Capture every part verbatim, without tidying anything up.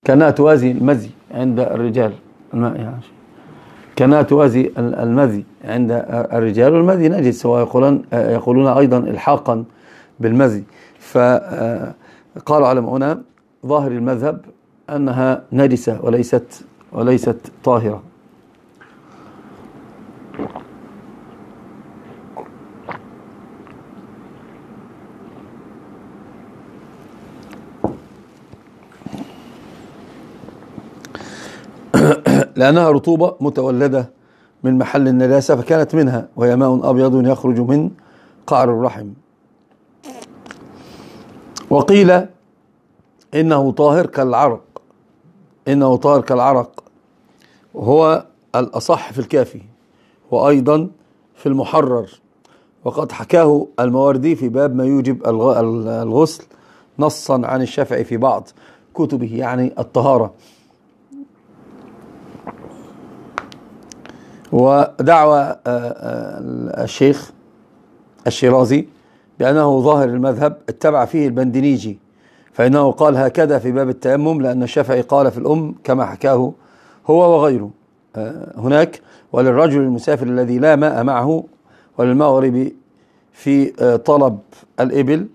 كأنها توازي المذي عند الرجال، الماء يعني كأنها توازي المذي عند الرجال، والمذي نجس، ويقولون يقولون أيضا الحاقا بالمذي. فقال علماؤنا ظاهر المذهب أنها نجسة وليست وليست طاهرة. لأنها رطوبة متولدة من محل النجاسة فكانت منها، وهي ماء أبيض يخرج من قعر الرحم. وقيل إنه طاهر كالعرق، إنه طاهر كالعرق، وهو الأصح في الكافي وأيضا في المحرر، وقد حكاه الماوردي في باب ما يوجب الغسل نصا عن الشافعي في بعض كتبه، يعني الطهارة. ودعوى الشيخ الشيرازي بأنه ظاهر المذهب اتبع فيه البندنيجي، فإنه قال هكذا في باب التيمم، لأن الشافعي قال في الأم كما حكاه هو وغيره هناك: وللرجل المسافر الذي لا ماء معه وللمغرب في طلب الإبل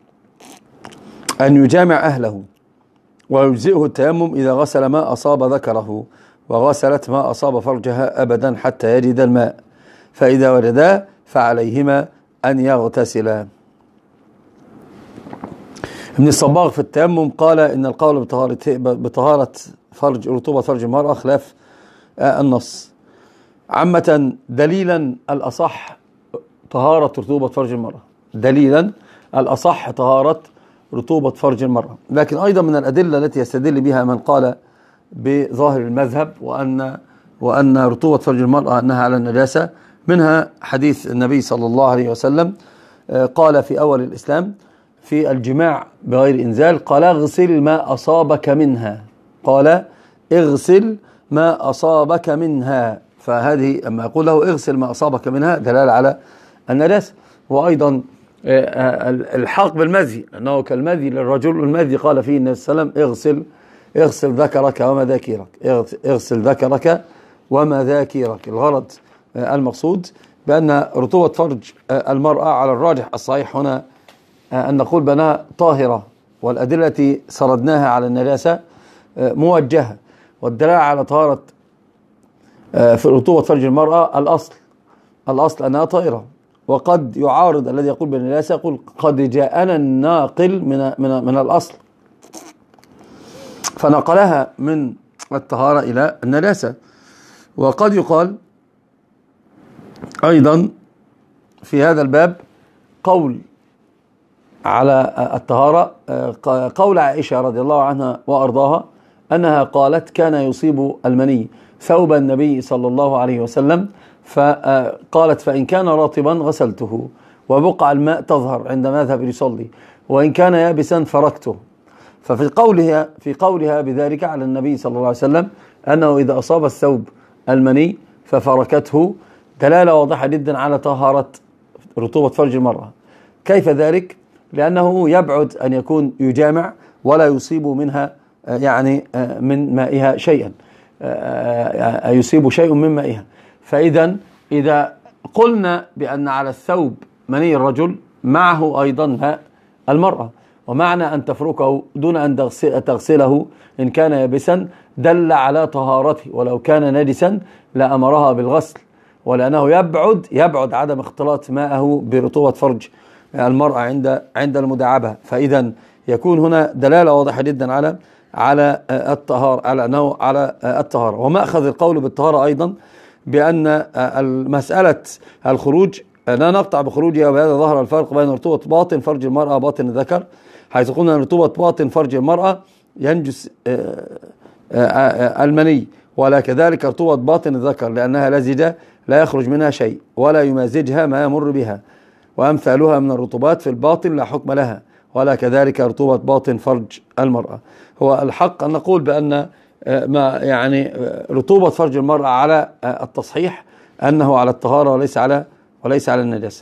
أن يجامع أهله، ويجزئه التيمم إذا غسل ما أصاب ذكره وغسلت ما أصاب فرجها أبدا حتى يجد الماء، فإذا وجدا فعليهما أن يغتسلا. ابن الصباغ في التيمم قال إن القول بطهارة, بطهارة فرج رطوبة فرج المرأة خلاف النص. عامة دليلا الأصح طهارة رطوبة فرج المرأة، دليلا الأصح طهارة رطوبة فرج المرأة. لكن أيضا من الأدلة التي يستدل بها من قال بظاهر المذهب وأن وأن رطوبة فرج المرأة أنها على النجاسة، منها حديث النبي صلى الله عليه وسلم قال في أول الإسلام في الجماع بغير إنزال، قال اغسل ما أصابك منها، قال اغسل ما أصابك منها. فهذه أما يقول له اغسل ما أصابك منها دلالة على النجاسة. وأيضا الحاق بالمذي، أنه كالمذي للرجل، والمذي قال فيه النبي صلى الله عليه وسلم اغسل اغسل ذكرك ومذاكيرك، اغسل ذكرك ومذاكيرك. الغرض المقصود بأن رطوبة فرج المرأة على الراجح الصحيح هنا أن نقول بأنها طاهرة، والأدلة التي سردناها على النجاسة موجهة، والدلالة على طهارة في رطوبة فرج المرأة الأصل الأصل أنها طاهرة. وقد يعارض الذي يقول بالنجاسة، يقول قد جاءنا الناقل من من من الأصل فنقلها من الطهارة إلى النجاسة. وقد يقال أيضا في هذا الباب قول على الطهارة، قول عائشة رضي الله عنها وأرضاها أنها قالت كان يصيب المني ثوب النبي صلى الله عليه وسلم، فقالت فإن كان رطبا غسلته وبقع الماء تظهر عندما يذهب يصلي، وإن كان يابسا فركته. ففي قولها في قولها بذلك على النبي صلى الله عليه وسلم أنه إذا أصاب الثوب المني ففركته دلالة واضحة جدا على طهارة رطوبة فرج المرأة. كيف ذلك؟ لأنه يبعد أن يكون يجامع ولا يصيب منها يعني من مائها شيئا، يصيب شيء من مائها. فإذا إذا قلنا بأن على الثوب مني الرجل معه أيضا ماء المرأة، ومعنى أن تفركه دون أن تغسله إن كان يابسا دل على طهارته، ولو كان نجسا لأمرها بالغسل، ولأنه يبعد يبعد عدم اختلاط ماءه برطوبة فرج المرأة عند عند المداعبة. فإذا يكون هنا دلالة واضحة جدا على على الطهارة، على أنه على الطهارة. ومأخذ القول بالطهارة أيضا بأن مسألة الخروج لا نقطع بخروجها، وبهذا ظهر الفرق بين رطوبة باطن فرج المرأة وباطن الذكر، حيث قلنا أن رطوبة باطن فرج المرأة ينجس المني، ولا كذلك رطوبة باطن الذكر لأنها لزجة لا يخرج منها شيء ولا يمازجها ما يمر بها، وأمثالها من الرطوبات في الباطن لا حكم لها، ولا كذلك رطوبة باطن فرج المرأة. هو الحق أن نقول بأن ما يعني رطوبة فرج المرأة على التصحيح أنه على الطهارة وليس على وليس على النجاسة.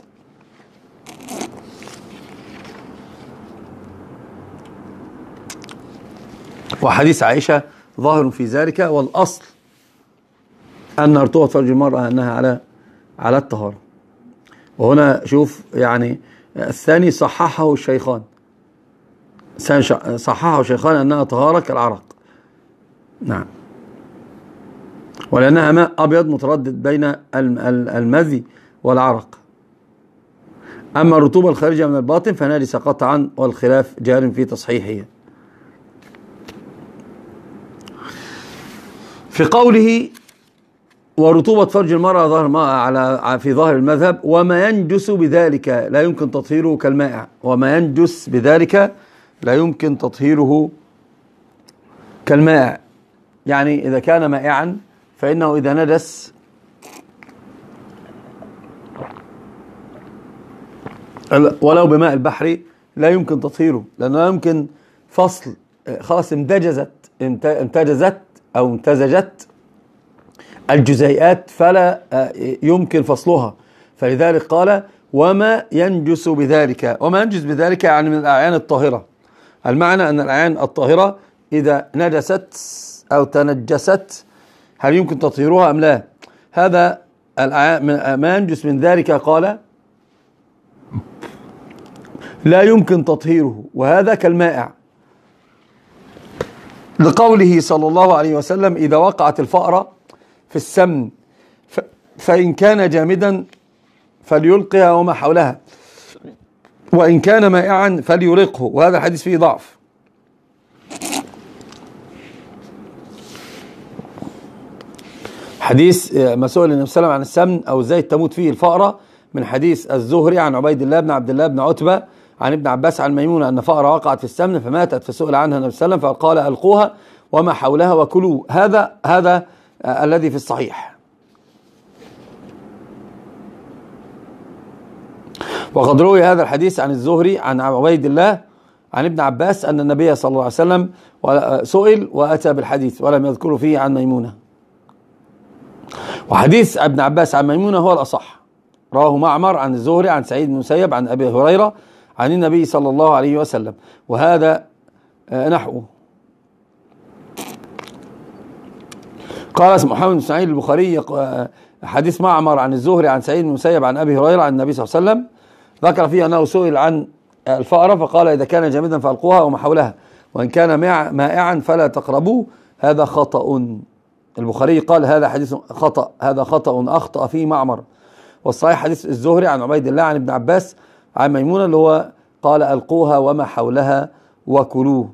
وحديث عائشة ظاهر في ذلك، والأصل أن رطوبة فرج المرأة أنها على على الطهارة. وهنا شوف يعني الثاني صححه الشيخان، صححه الشيخان أنها طهارة كالعرق. نعم، ولأنها ماء أبيض متردد بين المذي والعرق. أما الرطوبة الخارجة من الباطن فنجسة قطعا، والخلاف جار في تصحيحها. في قوله ورطوبة فرج المرأة ظهر الماء على في ظاهر المذهب، وما ينجس بذلك لا يمكن تطهيره كالمائع. وما ينجس بذلك لا يمكن تطهيره كالمائع، يعني إذا كان مائعا فإنه إذا نجس ولو بماء البحر لا يمكن تطهيره، لأنه لا يمكن فصل، خلاص امتجزت امتجزت أو امتزجت الجزيئات فلا يمكن فصلها. فلذلك قال وما ينجس بذلك. وما ينجس بذلك يعني من الأعيان الطاهرة. المعنى أن الأعيان الطاهرة إذا نجست أو تنجست هل يمكن تطهيرها أم لا؟ هذا ما ينجس من ذلك قال لا يمكن تطهيره، وهذا كالمائع، لقوله صلى الله عليه وسلم إذا وقعت الفأرة في السمن فإن كان جامدا فليلقها وما حولها، وإن كان مائعا فليرقه. وهذا الحديث فيه ضعف. حديث ما سئل النبي صلى الله عليه وسلم عن السمن أو ازاي تموت فيه الفأرة من حديث الزهري عن عبيد الله بن عبد الله بن عتبة عن ابن عباس عن ميمونة أن فأرة وقعت في السمن فماتت، فسئل عنها النبي صلى الله عليه وسلم فقال ألقوها وما حولها وكلوا. هذا هذا آه الذي في الصحيح. وقد روي هذا الحديث عن الزهري عن عبيد الله عن ابن عباس أن النبي صلى الله عليه وسلم سئل وأتى بالحديث ولم يذكر فيه عن ميمونة. وحديث ابن عباس عن ميمونة هو الأصح. رواه معمر عن الزهري عن سعيد بن المسيب عن أبي هريرة عن النبي صلى الله عليه وسلم، وهذا نحوه. قال محمد بن اسماعيل البخاري حديث معمر عن الزهري عن سعيد بن المسيب عن أبي هريرة عن النبي صلى الله عليه وسلم ذكر فيه أنه سئل عن الفأرة فقال إذا كان جامدا فألقوها وما حولها، وإن كان مائعا فلا تقربوه. هذا خطأ. البخاري قال هذا حديث خطأ، هذا خطأ أخطأ فيه معمر. والصحيح حديث الزهري عن عبيد الله عن ابن عباس عن ميمونة اللي هو قال ألقوها وما حولها وكلوه.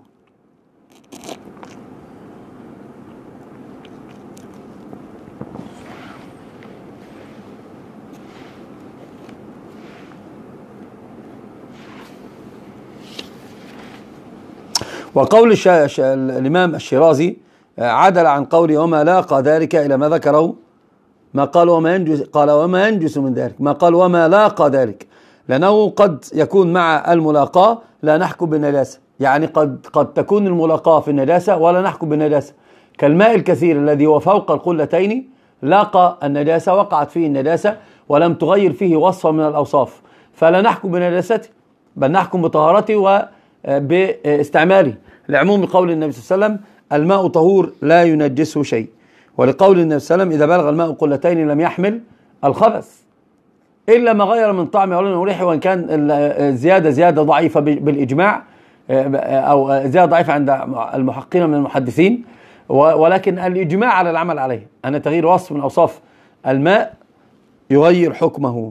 وقول الشا... الشا... الإمام الشيرازي عدل عن قوله وما لاقى ذلك إلى ما ذكره، ما قال وما ينجس، قال وما ينجس من ذلك، ما قال وما لاقى ذلك، لأنه قد يكون مع الملاقاة لا نحكم بالنجاسة، يعني قد قد تكون الملاقاة في النجاسة ولا نحكم بالنجاسة، كالماء الكثير الذي هو فوق القلتين لاقى النجاسة وقعت فيه النجاسة ولم تغير فيه وصفا من الأوصاف، فلا نحكم بنجاسته بل نحكم بطهارته وباستعماله، لعموم قول النبي صلى الله عليه وسلم الماء طهور لا ينجسه شيء، ولقول النبي صلى الله عليه وسلم إذا بلغ الماء قلتين لم يحمل الخبث إلا ما غير من طعمه ولونه وريحه، وإن كان الزيادة زيادة ضعيفة بالإجماع أو زيادة ضعيفة عند المحققين من المحدثين، ولكن الإجماع على العمل عليه أن تغيير وصف من أوصاف الماء يغير حكمه.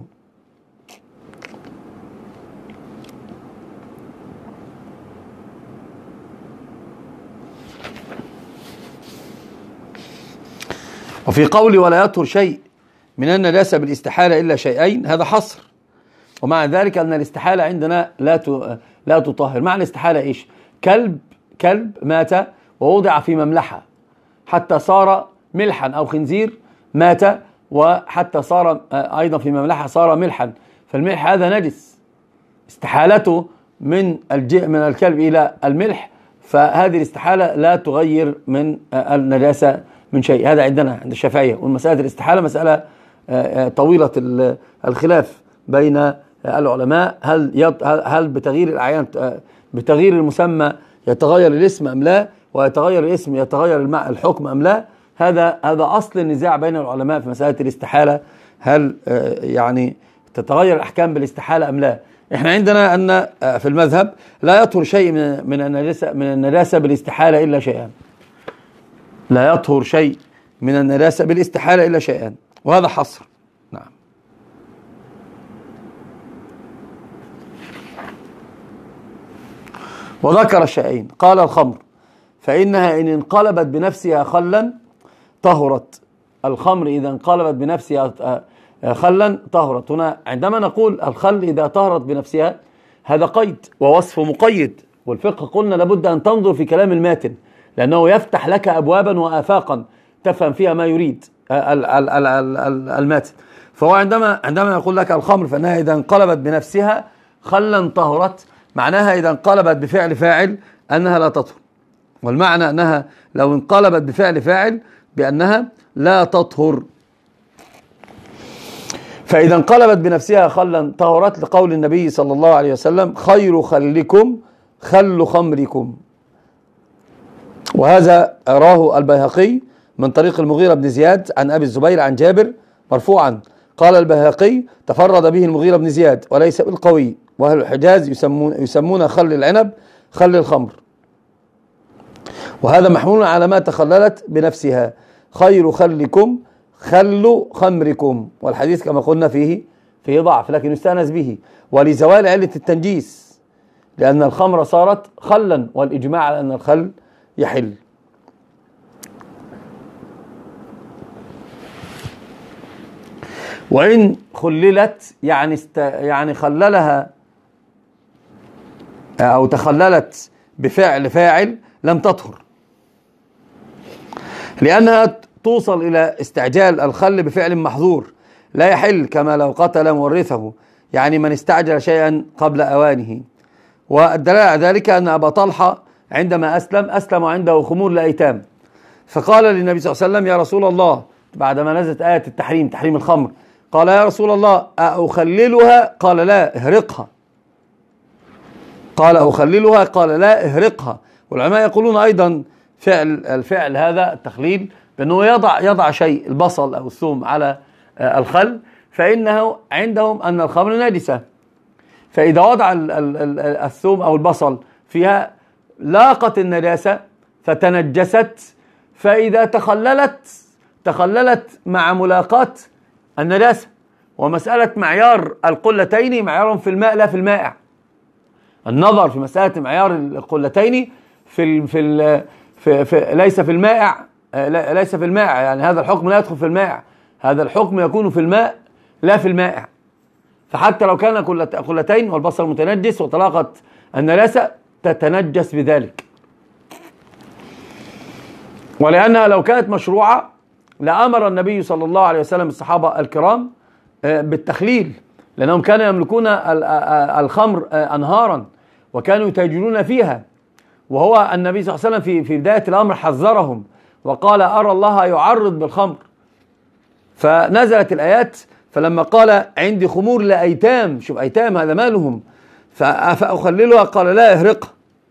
وفي قول ولا يطهر شيء من النجاسة بالاستحالة إلا شيئين، هذا حصر، ومع ذلك أن الاستحالة عندنا لا لا تطهر. معنى الاستحالة إيش؟ كلب كلب مات ووضع في مملحة حتى صار ملحا، أو خنزير مات وحتى صار أيضا في مملحة صار ملحا، فالملح هذا نجس، استحالته من من الكلب إلى الملح، فهذه الاستحالة لا تغير من النجاسة من شيء. هذا عندنا عند الشافعية، والمسألة الاستحالة مسألة طويلة الخلاف بين العلماء، هل هل بتغيير الأعيان بتغيير المسمى يتغير الاسم أم لا، ويتغير الاسم يتغير الحكم أم لا، هذا هذا أصل النزاع بين العلماء في مسألة الاستحالة، هل يعني تتغير الأحكام بالاستحالة أم لا. احنا عندنا أن في المذهب لا يطهر شيء من من النجاسة من النجاسة بالاستحالة إلا شيئان، لا يطهر شيء من النجاسة بالاستحالة إلا شيئان، وهذا حصر. نعم. وذكر الشيئين، قال الخمر فإنها إن انقلبت بنفسها خلا طهرت. الخمر إذا انقلبت بنفسها خلا طهرت. هنا عندما نقول الخل إذا طهرت بنفسها هذا قيد ووصف مقيد، والفقه قلنا لابد أن تنظر في كلام الماتن لأنه يفتح لك أبوابا وآفاقا تفهم فيها ما يريد الماتن. فهو عندما عندما يقول لك الخمر فإنها إذا انقلبت بنفسها خلا طهرت، معناها إذا انقلبت بفعل فاعل أنها لا تطهر، والمعنى أنها لو انقلبت بفعل فاعل بأنها لا تطهر. فإذا انقلبت بنفسها خلا طهرت لقول النبي صلى الله عليه وسلم خير خلكم خل خمركم. وهذا راه البيهقي من طريق المغيرة بن زياد عن أبي الزبير عن جابر مرفوعا. قال البيهقي تفرد به المغيرة بن زياد وليس بالقوي، وأهل الحجاز يسمون, يسمون خل العنب خل الخمر، وهذا محمول على ما تخللت بنفسها. خير خلكم خل خمركم، والحديث كما قلنا فيه فيه ضعف لكن يستأنس به، ولزوال علة التنجيس لأن الخمر صارت خلا، والإجماع على أن الخل يحل. وإن خللت يعني است يعني خللها أو تخللت بفعل فاعل لم تطهر، لأنها توصل إلى استعجال الخل بفعل محظور لا يحل، كما لو قتل مورثه، يعني من استعجل شيئا قبل أوانه. والدلالة على ذلك أن أبا طلحة عندما أسلم أسلم عنده خمور لأيتام، فقال للنبي صلى الله عليه وسلم يا رسول الله بعدما نزلت آية التحريم تحريم الخمر، قال يا رسول الله أخللها؟ قال لا اهرقها. قال أخللها؟ قال لا اهرقها. والعلماء يقولون أيضا فعل الفعل هذا التخليل بأنه يضع يضع شيء البصل أو الثوم على الخل، فإنه عندهم أن الخمر نجسة، فإذا وضع الثوم أو البصل فيها لاقت النجاسة فتنجست، فإذا تخللت تخللت مع ملاقات النجاسة. ومسألة معيار القلتين معيار في الماء لا في المائع. النظر في مسألة معيار القلتين في في, ال في, في ليس في المائع ليس في المائع، يعني هذا الحكم لا يدخل في المائع، هذا الحكم يكون في الماء لا في المائع. فحتى لو كان قلتين والبصل متنجس وطلاقت النجاسة تتنجس بذلك. ولأنها لو كانت مشروعة لأمر النبي صلى الله عليه وسلم الصحابة الكرام بالتخليل، لأنهم كانوا يملكون الخمر أنهارا وكانوا يتاجرون فيها، وهو النبي صلى الله عليه وسلم في في بداية الأمر حذرهم وقال أرى الله يعرض بالخمر، فنزلت الآيات فلما قال عندي خمور لأيتام، شوف أيتام هذا مالهم، فأخللها قال لا اهرقها.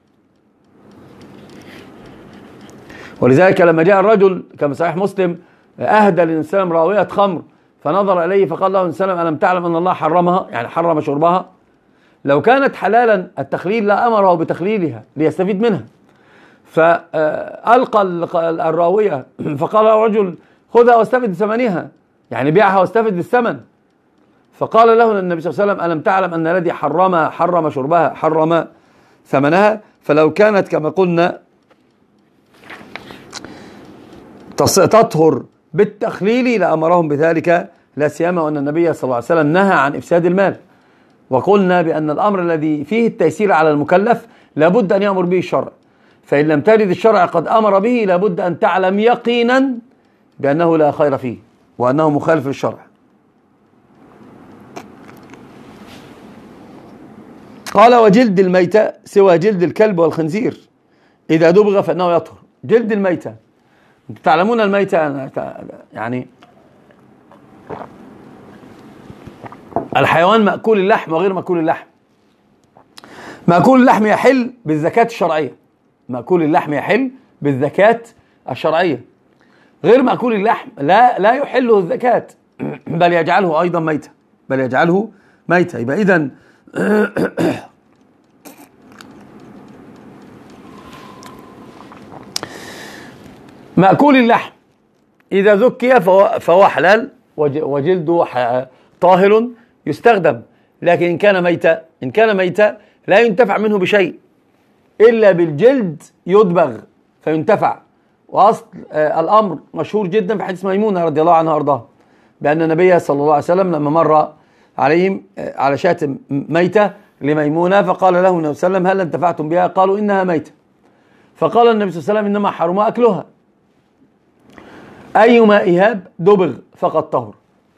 ولذلك لما جاء الرجل كما صحيح مسلم أهدى للنبي صلى الله عليه وسلم راوية خمر فنظر إليه فقال له النبي صلى الله عليه وسلم ألم تعلم أن الله حرمها، يعني حرم شربها. لو كانت حلالا التخليل لأمره بتخليلها ليستفيد منها، فألقى الراوية فقال له الرجل خذها واستفد بثمنها، يعني بيعها واستفد بالثمن. فقال له النبي صلى الله عليه وسلم ألم تعلم أن الذي حرمها حرم شربها حرم ثمنها. فلو كانت كما قلنا تطهر بالتخليل لأمرهم بذلك، لا سيما وأن النبي صلى الله عليه وسلم نهى عن إفساد المال. وقلنا بأن الأمر الذي فيه التيسير على المكلف لابد أن يأمر به الشرع، فإن لم تجد الشرع قد أمر به لابد أن تعلم يقينا بأنه لا خير فيه وأنه مخالف للشرع. قال وجلد الميتة سوى جلد الكلب والخنزير إذا دبغ فإنه يطهر. جلد الميتة، تعلمون الميتة يعني الحيوان مأكول اللحم وغير مأكول اللحم. مأكول اللحم يحل بالزكاة الشرعية، مأكول اللحم يحل بالزكاة الشرعية. غير مأكول اللحم لا لا يحله الزكاة، بل يجعله أيضا ميتة، بل يجعله ميتة. يبقى إذن مأكول اللحم إذا ذكي فهو, فهو حلال وجلده طاهر يستخدم، لكن إن كان ميتة إن كان ميتة لا ينتفع منه بشيء إلا بالجلد يدبغ فينتفع. وأصل الأمر مشهور جدا في حديث ميمونة رضي الله عنها وأرضاها، بأن النبي صلى الله عليه وسلم لما مر عليهم على شاة ميتة لميمونة فقال له النبي صلى الله عليه وسلم: هل انتفعتم بها؟ قالوا: إنها ميتة. فقال النبي صلى الله عليه وسلم: إنما حرم أكلها، أيما إهاب دبغ فقد طهر،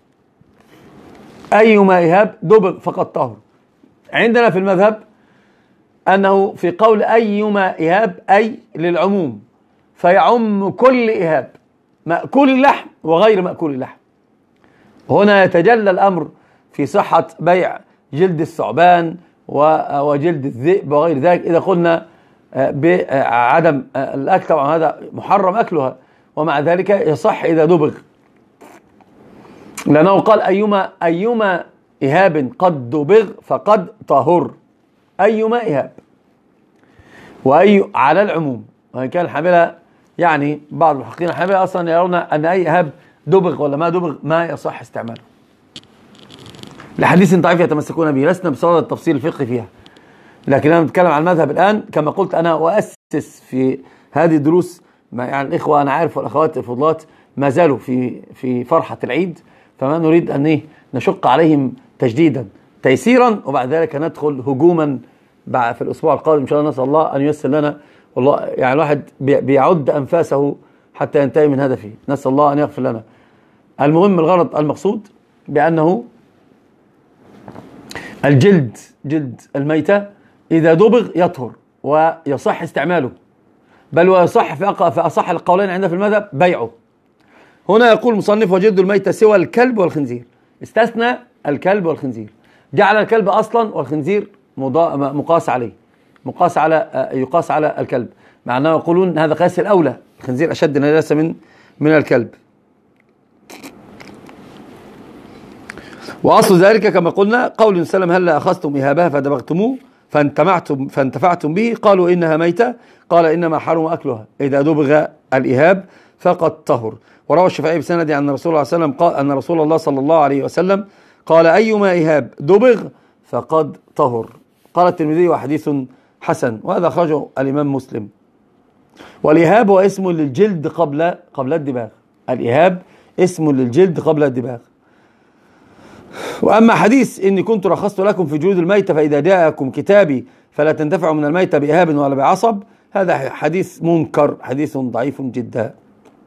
أيما إهاب دبغ فقد طهر. عندنا في المذهب أنه في قول أيما إهاب أي للعموم، فيعم كل إهاب، مأكول اللحم وغير مأكول اللحم. هنا يتجلى الأمر في صحة بيع جلد الثعبان وجلد الذئب وغير ذلك، إذا قلنا بعدم الأكل طبعا هذا محرم أكلها، ومع ذلك يصح إذا دبغ، لأنه قال أيما أيما إهاب قد دبغ فقد طهر، أيما إهاب، وأي على العموم. وإن كان الحنابلة يعني بعض المحققين الحنابلة أصلا يرون أن أي إهاب دبغ ولا ما دبغ ما يصح استعماله لحديث ضعيف يتمسكون به. لسنا بصدد التفصيل الفقهي فيها، لكن أنا بتكلم عن المذهب الآن. كما قلت أنا أؤسس في هذه الدروس يعني الإخوة أنا عارف والأخوات الفضلات ما زالوا في في فرحة العيد، فما نريد أن إيه نشق عليهم تجديدا تيسيرا، وبعد ذلك ندخل هجوما في الأسبوع القادم إن شاء الله. نسأل الله أن ييسر لنا، والله يعني الواحد بيعد أنفاسه حتى ينتهي من هدفه، نسأل الله أن يغفر لنا. المهم الغرض المقصود بأنه الجلد جلد الميتة إذا دبغ يطهر ويصح استعماله، بل ويصح في أصح القولين عندنا في المذهب بيعه. هنا يقول المصنف: وجلد الميتة سوى الكلب والخنزير، استثنى الكلب والخنزير، جعل الكلب أصلا والخنزير مقاس عليه، مقاس على يقاس على الكلب، مع أنه يقولون هذا قياس الأولى، الخنزير أشد نجاسة من من الكلب. وأصل ذلك كما قلنا قول النبي صلى الله عليه وسلم: هل أخذتم إهابها فدبغتموه فانتفعتم فانتفعتم به؟ قالوا: إنها ميتة. قال: إنما حرم أكلها إذا دبغ الإهاب فقد طهر. وروى الشافعي بسند عن رسول الله صلى الله عليه وسلم قال أن رسول الله صلى الله عليه وسلم قال: أيما إهاب دبغ فقد طهر. قال الترمذي: وحديث حسن، وهذا أخرجه الإمام مسلم. والإهاب هو اسم للجلد قبل قبل الدباغ، الإهاب اسم للجلد قبل الدباغ. وأما حديث إني كنت رخصت لكم في جلود الميتة فإذا جاءكم كتابي فلا تنتفعوا من الميتة بإهاب ولا بعصب، هذا حديث منكر، حديث ضعيف جدا.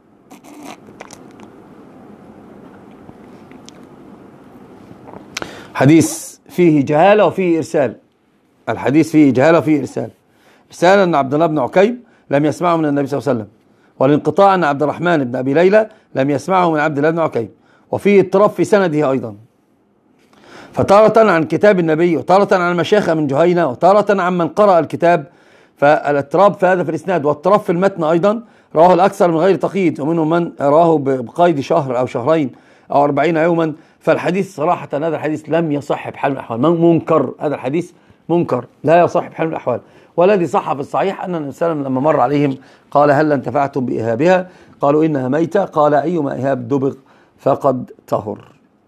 حديث فيه جهالة وفيه إرسال، الحديث فيه جهالة وفيه إرسال. رسالة أن عبد الله بن عكيم لم يسمعه من النبي صلى الله عليه وسلم، والانقطاع أن عبد الرحمن بن أبي ليلى لم يسمعه من عبد الله بن عكيم، وفيه اضطراب في سنده أيضا، فتارة عن كتاب النبي وتارة عن المشايخ من جهينة وتارة عن من قرأ الكتاب، فالاضطراب في هذا في الإسناد، واضطراب في المتن أيضا. رواه الأكثر من غير تقييد، ومنهم من راه بقيد شهر أو شهرين أو أربعين يوما. فالحديث صراحة هذا الحديث لم يصح بحال من الأحوال، منكر، هذا الحديث منكر لا يصح بحال من الأحوال. والذي صح في الصحيح أن النبي صلى الله عليه وسلم لما مر عليهم قال: هل انتفعتم بإهابها؟ قالوا: إنها ميتة. قال: أيما إهاب دبغ فقد طهر.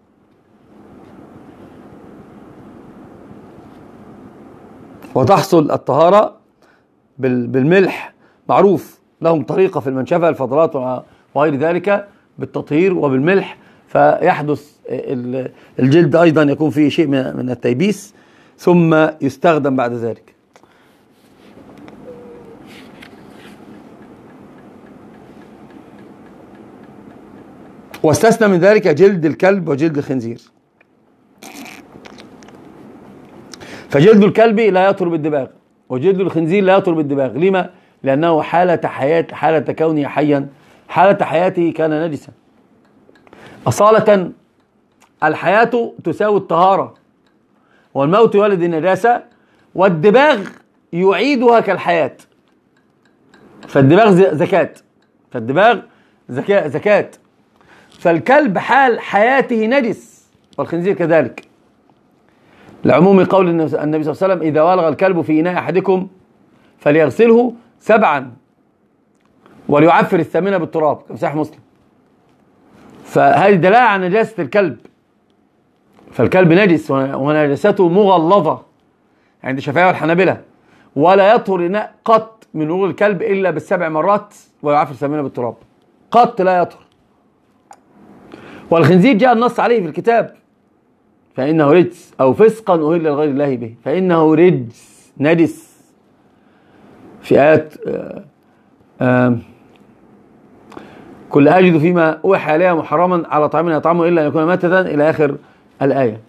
وتحصل الطهارة بالملح، معروف لهم طريقة في المنشفة الفضلات وغير ذلك بالتطهير وبالملح، فيحدث الجلد أيضا يكون فيه شيء من التيبيس ثم يستخدم بعد ذلك. واستثنى من ذلك جلد الكلب وجلد الخنزير. فجلد الكلب لا يطهر بالدباغ، وجلد الخنزير لا يطهر بالدباغ. لما؟ لأنه حالة حياة حالة كونه حيا، حالة حياته كان نجسا. أصالة الحياة تساوي الطهارة، والموت يولد النجاسة، والدباغ يعيدها كالحياة. فالدماغ زكاة، فالدماغ زكاة زكاة فالكلب حال حياته نجس والخنزير كذلك، لعموم قول النبي صلى الله عليه وسلم: إذا ولغ الكلب في إناء أحدكم فليغسله سبعا وليعفر الثامنة بالتراب، صحيح مسلم. فهذه دلالة على نجاسة الكلب، فالكلب نجس ونجاسته مغلظة عند الشافعية والحنابلة، ولا يطهر إناء قط من ولوغ الكلب إلا بالسبع مرات ويعفر الثامنة بالتراب، قط لا يطهر. والخنزير جاء النص عليه في الكتاب: فإنه رجس أو فسقا أهل لغير الله به، فإنه رجس نجس في آيات آآ آآ كل أجد فيما أوحى إليه محرما على طعام يطعمه إلا أن يكون ميتة إلى آخر الآية.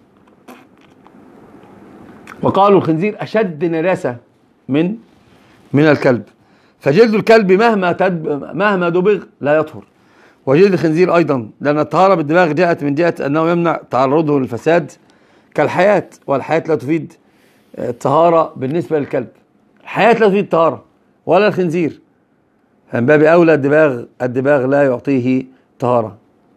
وقالوا الخنزير أشد نجاسة من من الكلب، فجلد الكلب مهما تدب مهما دبغ لا يطهر، وجلد الخنزير أيضا، لأن الطهارة بالدماغ جاءت من جهة أنه يمنع تعرضه للفساد كالحياة، والحياة لا تفيد الطهارة بالنسبة للكلب، الحياة لا تفيد الطهارة ولا الخنزير، من باب أولى الدماغ الدماغ لا يعطيه طهارة،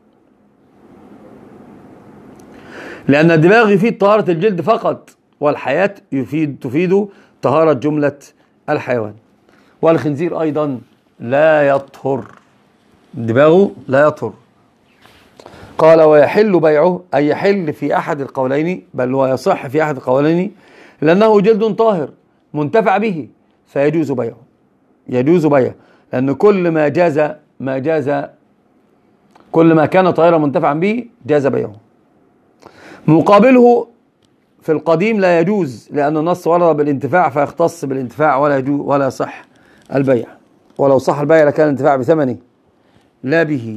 لأن الدماغ يفيد طهارة الجلد فقط، والحياة يفيد تفيد طهارة جملة الحيوان. والخنزير أيضا لا يطهر، دماغه لا يطهر. قال: ويحل بيعه، أي يحل في أحد القولين، بل هو يصح في أحد القولين، لأنه جلد طاهر منتفع به فيجوز بيعه، يجوز بيعه، لأن كل ما جاز ما جاز كل ما كان طاهرا منتفعا به جاز بيعه. مقابله في القديم لا يجوز، لأن النص ورد بالانتفاع فيختص بالانتفاع ولا يجوز ولا يصح البيع، ولو صح البيع لكان الانتفاع بثمنه لا به.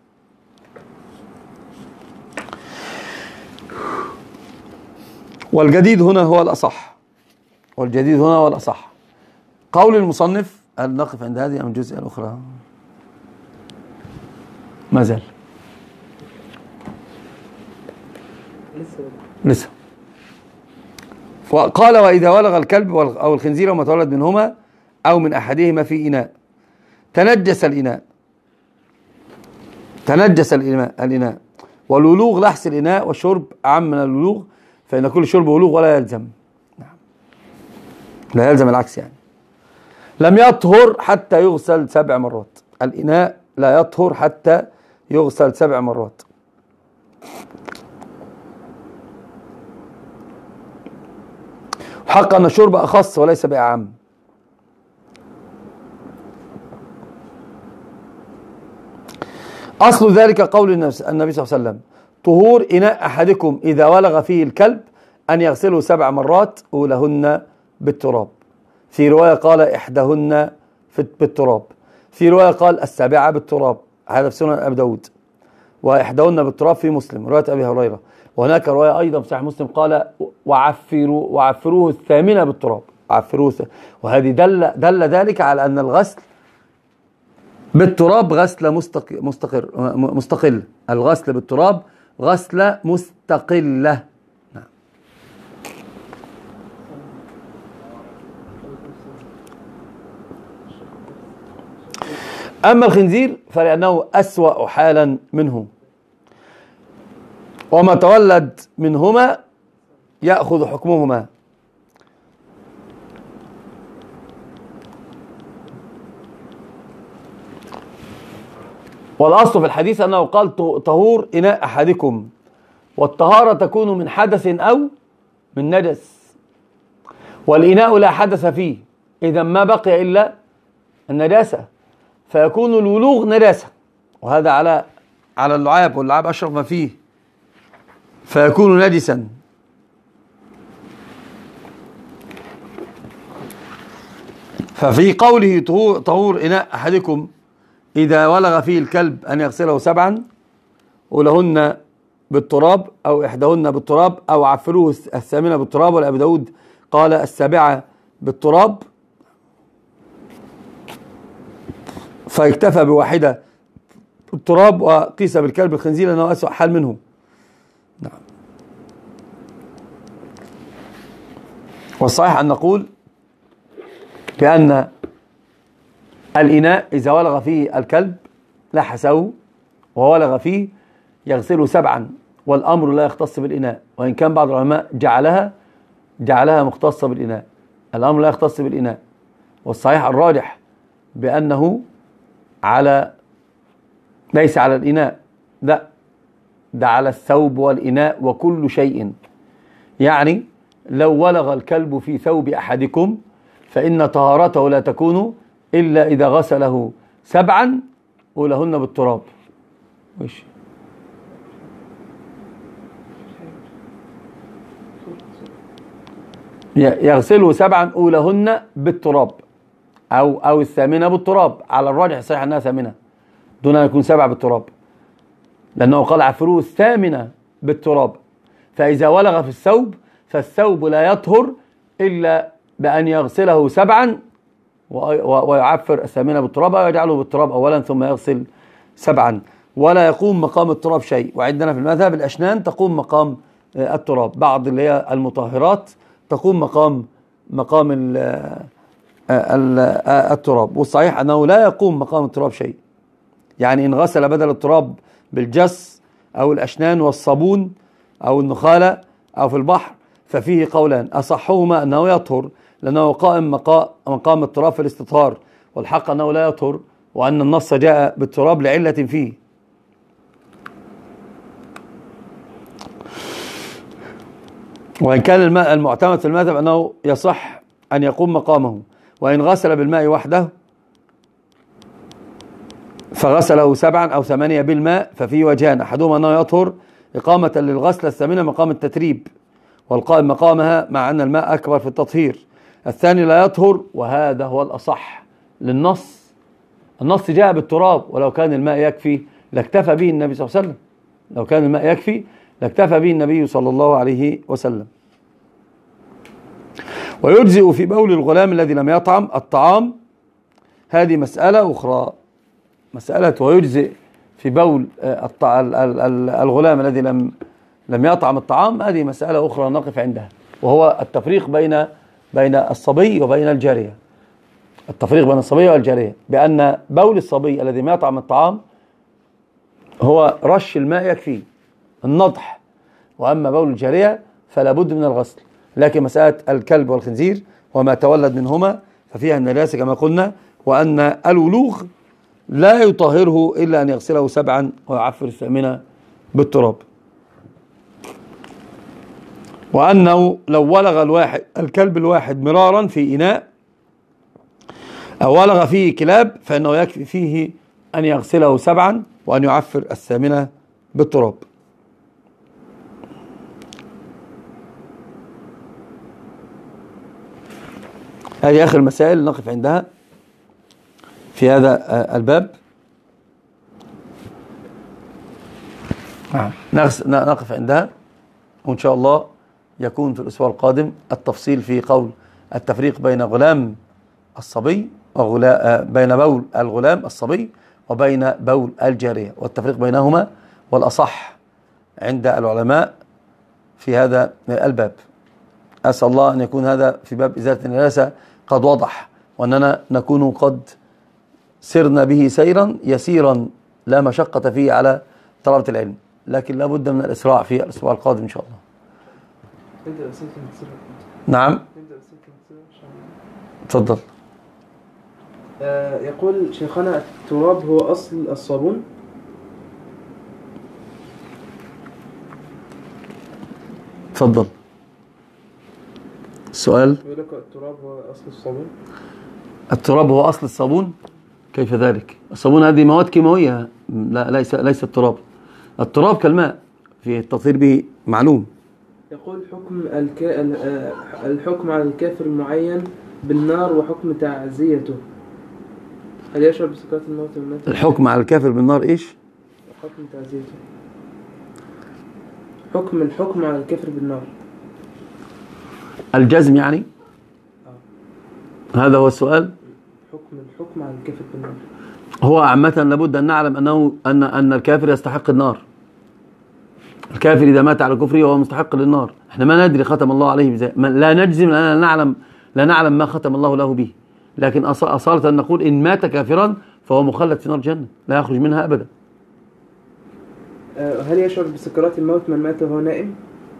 والجديد هنا هو الأصح، والجديد هنا هو الأصح. قول المصنف: هل نقف عند هذه أم الجزء الأخرى؟ ما زال لسه. قال: وإذا ولغ الكلب أو الخنزير وما تولد منهما أو من أحدهما في إناء تنجس الإناء تنجس الإناء الإناء والولوغ لحس الإناء والشرب أعم من الولوغ، فإن كل شرب ولوغ ولا يلزم، لا يلزم العكس، يعني لم يطهر حتى يغسل سبع مرات، الإناء لا يطهر حتى يغسل سبع مرات. حقا أن الشرب أخص وليس بأعم. أصل ذلك قول النبي صلى الله عليه وسلم: طهور إناء أحدكم إذا ولغ فيه الكلب أن يغسله سبع مرات أولهن بالتراب، في رواية قال إحداهن بالتراب، في رواية قال السابعة بالتراب، هذا في سنن أبي داود، وإحداهن بالتراب في مسلم رواية أبي هريرة، وهناك رواية أيضا في صحيح مسلم قال وعفروا وعفروه الثامنة بالتراب، عفروه، وهذه دل دل ذلك على أن الغسل بالتراب غسل مستقر مستقر مستقل، الغسل بالتراب غسلة مستقلة. نعم. أما الخنزير فلأنه أسوأ حالا منه، وما تولد منهما يأخذ حكمهما. والأصل في الحديث أنه قال طهور إناء أحدكم، والطهارة تكون من حدث أو من نجس، والإناء لا حدث فيه، إذا ما بقي إلا النجاسة، فيكون الولوغ نجاسة، وهذا على على اللعاب، واللعاب أشرف ما فيه، فيكون نجسا. ففي قوله طهور إناء أحدكم إذا ولغ فيه الكلب أن يغسله سبعا ولهن بالتراب أو إحداهن بالتراب أو عفروه الثامنة بالتراب، والأبي داود قال السابعة بالتراب، فاكتفى بواحدة بالتراب وقيس بالكلب الخنزير لأنه أسوأ حال منه. نعم. والصحيح أن نقول بأن الإناء إذا ولغ فيه الكلب لحسه وولغ فيه يغسله سبعا، والأمر لا يختص بالإناء، وإن كان بعض العلماء جعلها جعلها مختصة بالإناء. الأمر لا يختص بالإناء، والصحيح الراجح بأنه على ليس على الإناء، لا، ده على الثوب والإناء وكل شيء. يعني لو ولغ الكلب في ثوب أحدكم فإن طهارته لا تكون إلا إذا غسله سبعا أولهن بالتراب. وش يغسله سبعا أولهن بالتراب، أو أو الثامنة بالتراب، على الراجح صحيح أنها ثامنة دون أن يكون سبعة بالتراب، لأنه قال عفروه الثامنة بالتراب. فإذا ولغ في الثوب فالثوب لا يطهر إلا بأن يغسله سبعا ويعفر الثامنة بالتراب، أو يجعله بالتراب أولا ثم يغسل سبعا، ولا يقوم مقام التراب شيء. وعندنا في المذهب الأشنان تقوم مقام التراب، بعض اللي هي المطهرات تقوم مقام مقام ال ال التراب، والصحيح أنه لا يقوم مقام التراب شيء. يعني إن غسل بدل التراب بالجس أو الأشنان والصابون أو النخالة أو في البحر ففيه قولان، أصحهما أنه يطهر لأنه قائم مقام التراب في الاستطهار، والحق أنه لا يطهر، وأن النص جاء بالتراب لعلة فيه. وإن كان الماء المعتمد في المذهب أنه يصح أن يقوم مقامه، وإن غسل بالماء وحده فغسله سبعا أو ثمانية بالماء ففيه وجهان، أحدهما أنه يطهر إقامة للغسلة الثامنة مقام التتريب والقائم مقامها، مع أن الماء أكبر في التطهير. الثاني لا يطهر، وهذا هو الأصح للنص. النص جاء بالتراب، ولو كان الماء يكفي لاكتفى به النبي صلى الله عليه وسلم، لو كان الماء يكفي لاكتفى به النبي صلى الله عليه وسلم. ويجزئ في بول الغلام الذي لم يطعم الطعام، هذه مسألة أخرى. مسألة ويجزئ في بول الغلام الذي لم لم يطعم الطعام، هذه مسألة أخرى نقف عندها، وهو التفريق بين بين الصبي وبين الجارية. التفريق بين الصبي والجارية بأن بول الصبي الذي لم يطعم الطعام هو رش الماء يكفي النضح، وأما بول الجارية فلا بد من الغسل. لكن مسألة الكلب والخنزير وما تولد منهما ففيها النجاسة كما قلنا، وأن الولوغ لا يطهره إلا أن يغسله سبعا ويعفر الثامنة بالتراب. وأنه لو ولغ الواحد الكلب الواحد مرارا في إناء أو ولغ فيه كلاب فإنه يكفي فيه أن يغسله سبعا وأن يعفر الثامنة بالتراب. هذه آخر المسائل نقف عندها في هذا الباب. نقف عندها، وإن شاء الله يكون في الأسبوع القادم التفصيل في قول التفريق بين غلام الصبي بين بول الغلام الصبي وبين بول الجارية، والتفريق بينهما والأصح عند العلماء في هذا الباب. أسأل الله أن يكون هذا في باب إزالة النجاسة قد وضح، وأننا نكون قد سرنا به سيرا يسيرا لا مشقة فيه على طلبة العلم، لكن لا بد من الإسراع في الأسبوع القادم إن شاء الله. نعم، تفضل. آه يقول شيخنا التراب هو أصل الصابون؟ تفضل. السؤال، يقول لك التراب هو أصل الصابون؟ التراب هو أصل الصابون؟ كيف ذلك؟ الصابون هذه مواد كيماوية، لا ليس ليس التراب. التراب كالماء في التطهير به معلوم. يقول حكم الك... الحكم على الكافر المعين بالنار وحكم تعزيته، هل يشرب بسكرات الموت والمات؟ الحكم على الكافر بالنار ايش؟ حكم تعزيته، حكم الحكم على الكافر بالنار، الجزم يعني؟ آه. هذا هو السؤال. حكم الحكم على الكافر بالنار. هو عامة لابد أن نعلم أنه أن أن الكافر يستحق النار. الكافر إذا مات على كفره هو مستحق للنار. احنا ما ندري ختم الله عليه بزي. لا نجزم لأننا لا نعلم لا نعلم ما ختم الله له به، لكن أصالة أن نقول إن مات كافرا فهو مخلد في نار جهنم لا يخرج منها أبدا. هل يشعر بسكرات الموت من مات وهو نائم؟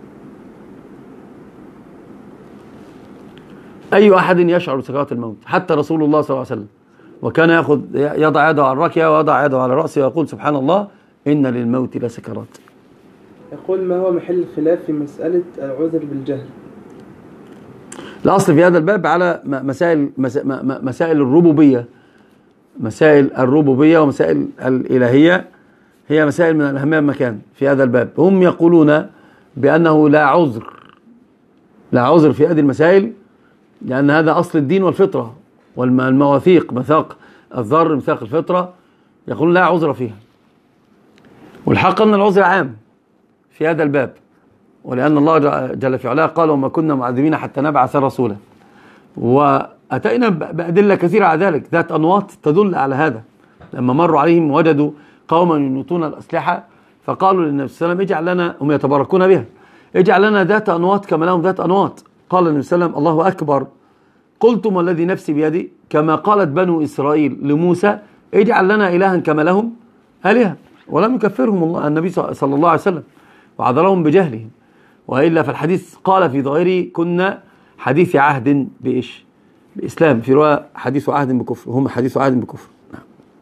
أي أحد يشعر بسكرات الموت، حتى رسول الله صلى الله عليه وسلم، وكان يأخذ يضع يده على الركية ويضع يده على رأسه ويقول سبحان الله إن للموت لسكرات. يقول ما هو محل الخلاف في مسألة العذر بالجهل؟ الأصل في هذا الباب على مسائل مسائل الربوبية، مسائل الربوبية ومسائل الإلهية هي مسائل من الأهمية مكان في هذا الباب. هم يقولون بأنه لا عذر لا عذر في هذه المسائل، لأن هذا أصل الدين والفطرة، والمواثيق ميثاق الذر ميثاق الفطرة، يقولون لا عذر فيها. والحق أن العذر عام في هذا الباب، ولأن الله جل في علاه قال وما كنا معذبين حتى نبعث رسولا، وأتينا بأدلة كثيرة على ذلك ذات أنواط تدل على هذا. لما مروا عليهم وجدوا قوما ينوطون الأسلحة فقالوا للنبي صلى الله عليه وسلم اجعل لنا، هم يتباركون بها، اجعل لنا ذات أنواط كما لهم ذات أنواط. قال النبي صلى الله عليه وسلم الله أكبر، قلتم والذي نفسي بيدي كما قالت بنو إسرائيل لموسى اجعل لنا إلها كما لهم آلهة، ولم يكفرهم الله النبي صلى الله عليه وسلم وعذرهم بجهلهم، وإلا فالحديث قال في ظاهره كنا حديث عهد بإيش؟ بإسلام، في رواية حديث عهد بكفر، هم حديث عهد بكفر. نعم.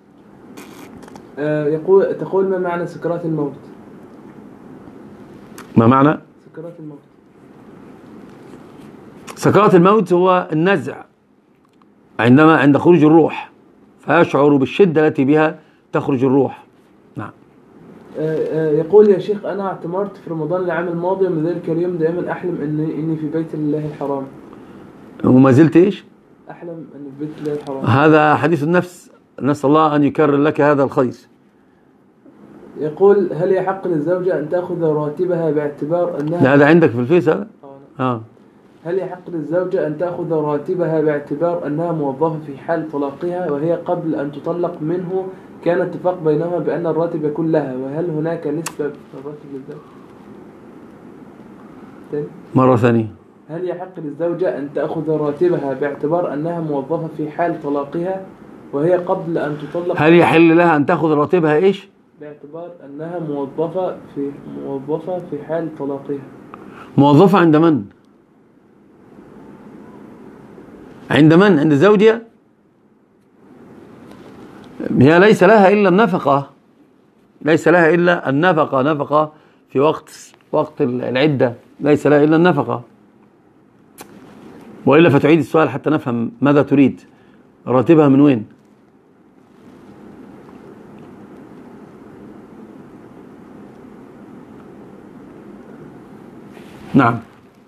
آه يقول تقول ما معنى سكرات الموت؟ ما معنى سكرات الموت؟ سكرات الموت هو النزع عندما عند خروج الروح، فيشعر بالشدة التي بها تخرج الروح. نعم. يقول يا شيخ أنا اعتمرت في رمضان العام الماضي، ومن ذلك اليوم دائما أحلم إني إني في بيت الله الحرام. وما زلت إيش؟ أحلم أني في بيت الله الحرام. هذا حديث النفس، نسأل الله أن يكرر لك هذا الخير. يقول هل يحق للزوجة أن تأخذ رواتبها باعتبار أنها هذا عندك في الفيس هذا؟ آه. هل يحق للزوجة أن تأخذ رواتبها باعتبار أنها موظفة في حال طلاقها، وهي قبل أن تطلق منه كان اتفاق بينهما بأن الراتب يكون لها، وهل هناك نسبة في الراتب للزوج؟ مرة ثانية، هل يحق للزوجة أن تأخذ راتبها باعتبار أنها موظفة في حال طلاقها، وهي قبل أن تطلق؟ هل يحل لها أن تأخذ راتبها إيش؟ باعتبار أنها موظفة في موظفة في حال طلاقها. موظفة عند من؟ عند من؟ عند زوجها؟ هي ليس لها إلا النفقة، ليس لها إلا النفقة، نفقة في وقت وقت العدة ليس لها إلا النفقة. وإلا فتعيد السؤال حتى نفهم ماذا تريد، راتبها من وين؟ نعم.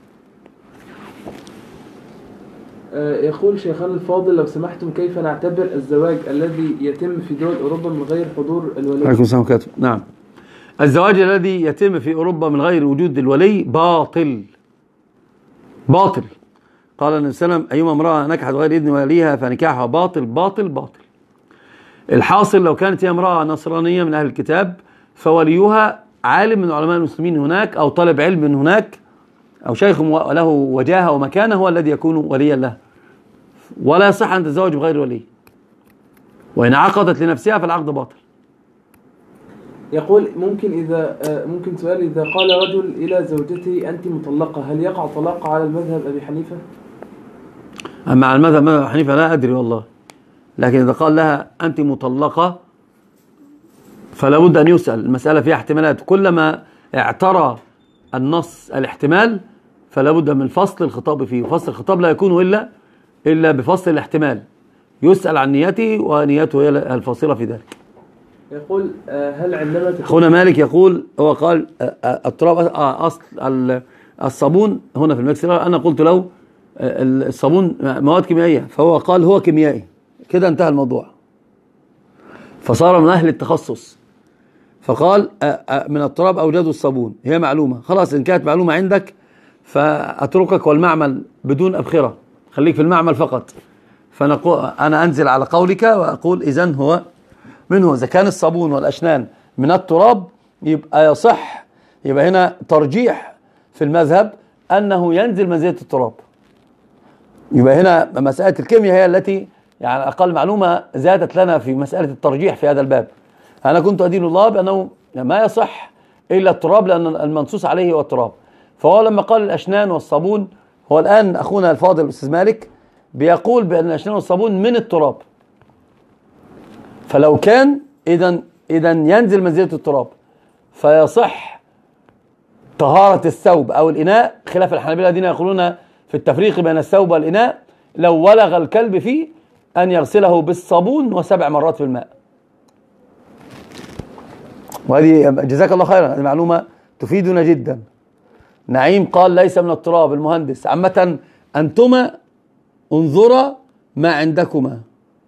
يقول شيخنا الفاضل لو سمحتم كيف نعتبر الزواج الذي يتم في دول أوروبا من غير حضور الولي؟ عليكم السلام عليكم. نعم، الزواج الذي يتم في أوروبا من غير وجود الولي باطل باطل. قال النبي صلى الله عليه وسلم أيما امرأة نكحت غير إذن وليها فنكاحها باطل باطل باطل. الحاصل لو كانت هي امرأة نصرانية من أهل الكتاب فوليها عالم من علماء المسلمين هناك، أو طالب علم من هناك، أو شيخ له وجاهة ومكانة هو الذي يكون وليا له، ولا يصح أن تتزوج بغير ولي، وإن عقدت لنفسها فالعقد باطل. يقول ممكن إذا ممكن سؤال إذا قال رجل إلى زوجته أنت مطلقة هل يقع طلاق على المذهب أبي حنيفة؟ أما على المذهب مذهب أبي حنيفة لا أدري والله، لكن إذا قال لها أنت مطلقة فلا بد أن يسأل، المسألة فيها احتمالات، كلما اعترى النص الاحتمال فلا بد من فصل الخطاب فيه، وفصل الخطاب لا يكون إلا إلا بفصل الاحتمال، يسأل عن نيته ونيته هي الفاصلة في ذلك. يقول هل عندما أخونا مالك يقول هو قال التراب أصل الصابون هنا في المكسرة، أنا قلت له الصابون مواد كيميائية، فهو قال هو كيميائي، كده انتهى الموضوع، فصار من أهل التخصص، فقال من التراب أوجدوا الصابون، هي معلومة خلاص، إن كانت معلومة عندك فأتركك والمعمل بدون أبخرة، خليك في المعمل فقط. فنقول أنا أنزل على قولك وأقول إذن هو منه، إذا كان الصابون والأشنان من التراب يبقى يصح، يبقى هنا ترجيح في المذهب أنه ينزل منزلة التراب، يبقى هنا مسألة الكيمياء هي التي يعني أقل معلومة زادت لنا في مسألة الترجيح في هذا الباب. أنا كنت أدين الله بأنه ما يصح إلا التراب لأن المنصوص عليه هو التراب. فهو لما قال الأشنان والصابون، هو الآن أخونا الفاضل الأستاذ مالك بيقول بأن الأشنان والصابون من التراب، فلو كان إذن إذن ينزل منزلة التراب فيصح طهارة الثوب أو الإناء، خلاف الحنابلة الذين يقولون في التفريق بين الثوب والإناء لو ولغ الكلب فيه أن يغسله بالصابون وسبع مرات في الماء. وهذه جزاك الله خيرا، هذه معلومة تفيدنا جدا. نعيم قال ليس من التراب. المهندس عامة أنتما انظرا ما عندكما.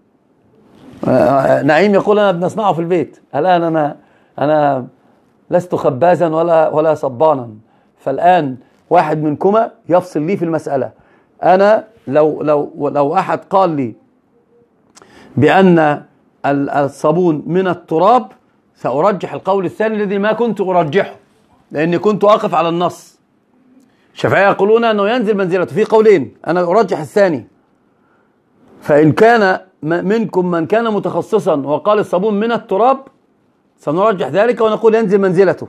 نعيم يقول أنا بنصنعه في البيت. الآن أنا أنا لست خبازا ولا ولا صبانا، فالآن واحد منكما يفصل لي في المسألة. أنا لو لو لو أحد قال لي بأن الصابون من التراب سأرجح القول الثاني الذي ما كنت أرجحه، لأني كنت أقف على النص. الشافعية يقولون أنه ينزل منزلته في قولين، أنا أرجح الثاني. فإن كان منكم من كان متخصصا وقال الصابون من التراب سنرجح ذلك ونقول ينزل منزلته.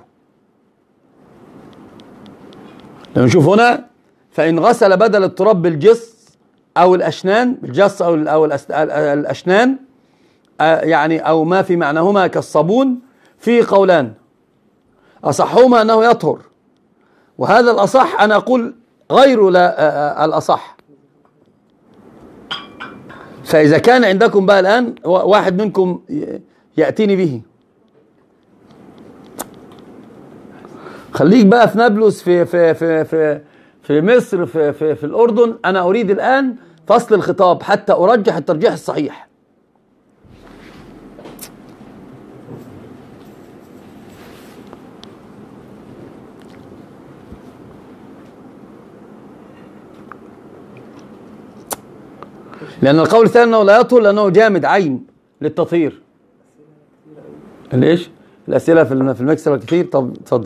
لما نشوف هنا فإن غسل بدل التراب بالجص أو الأشنان، بالجص أو أو الأشنان يعني أو ما في معناهما كالصابون، في قولان أصحهما أنه يطهر، وهذا الأصح أنا أقول غير لا الأصح. فإذا كان عندكم بقى الآن واحد منكم يأتيني به. خليك بقى في نابلس في في في في في مصر في في في الأردن. أنا أريد الآن فصل الخطاب حتى أرجح الترجيح الصحيح. لأن القول الثاني أنه لا يطهر لأنه جامد عين للتطهير. ليش؟ الأسئلة في المكسر كثير. طب اتفضل.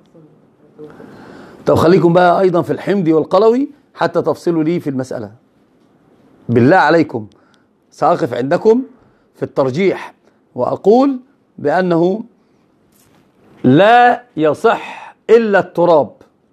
طب خليكم بقى أيضا في الحمدي والقلوي حتى تفصلوا لي في المسألة. بالله عليكم سأقف عندكم في الترجيح وأقول بأنه لا يصح إلا التراب.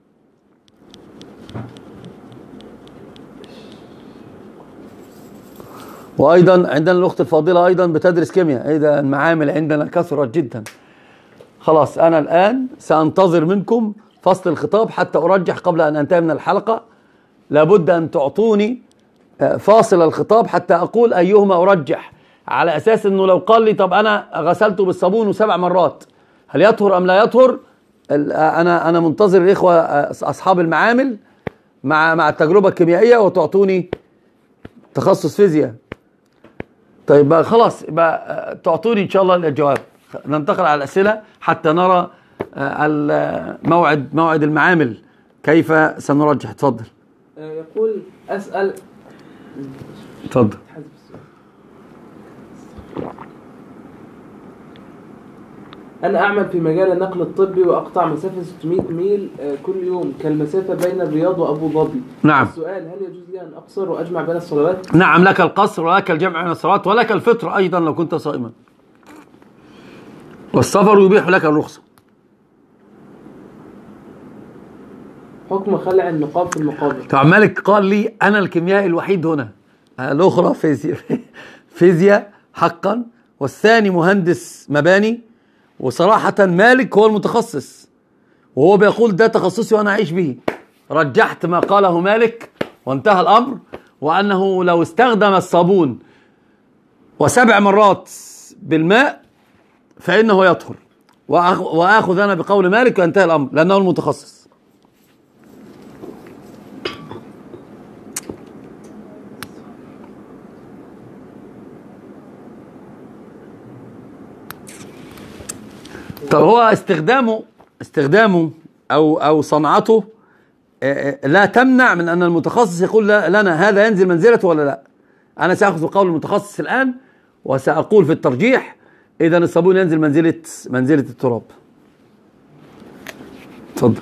وأيضا عندنا الأخت الفاضلة أيضا بتدرس كيمياء، إذا المعامل عندنا كثرت جدا. خلاص أنا الآن سأنتظر منكم فصل الخطاب حتى أرجح قبل أن أنتهي من الحلقة. لابد أن تعطوني فاصل الخطاب حتى أقول أيهما أرجح، على أساس أنه لو قال لي طب أنا غسلته بالصابون سبع مرات هل يطهر أم لا يطهر؟ أنا أنا منتظر الإخوة أصحاب المعامل مع مع التجربة الكيميائية وتعطوني تخصص فيزياء. طيب بقى خلاص بقى تعطوني إن شاء الله الجواب. ننتقل على الأسئلة حتى نرى موعد موعد المعامل كيف سنرجح. تفضل. يقول أسأل. تفضل. أنا أعمل في مجال النقل الطبي وأقطع مسافة ستمائة ميل كل يوم كالمسافة بين الرياض وأبو ظبي. نعم. السؤال هل يجوز لي أن أقصر وأجمع بين الصلوات؟ نعم، لك القصر ولك الجمع بين الصلوات ولك الفطر أيضا لو كنت صائما، والسفر يبيح لك الرخصة. حكم خلع النقاب في المقابر. طبعا مالك قال لي أنا الكيميائي الوحيد هنا، الأخرى فيزياء فيزياء حقا، والثاني مهندس مباني. وصراحة مالك هو المتخصص وهو بيقول ده تخصصي وأنا أعيش به. رجحت ما قاله مالك وانتهى الأمر، وأنه لو استخدم الصابون وسبع مرات بالماء فإنه يطهر، وآخذ أنا بقول مالك وانتهى الأمر لأنه المتخصص. طب هو استخدامه استخدامه او او صنعته لا تمنع من ان المتخصص يقول لنا هذا ينزل منزلته ولا لا. انا ساخذ قول المتخصص الان وساقول في الترجيح اذا الصابون ينزل منزله منزله التراب. اتفضل.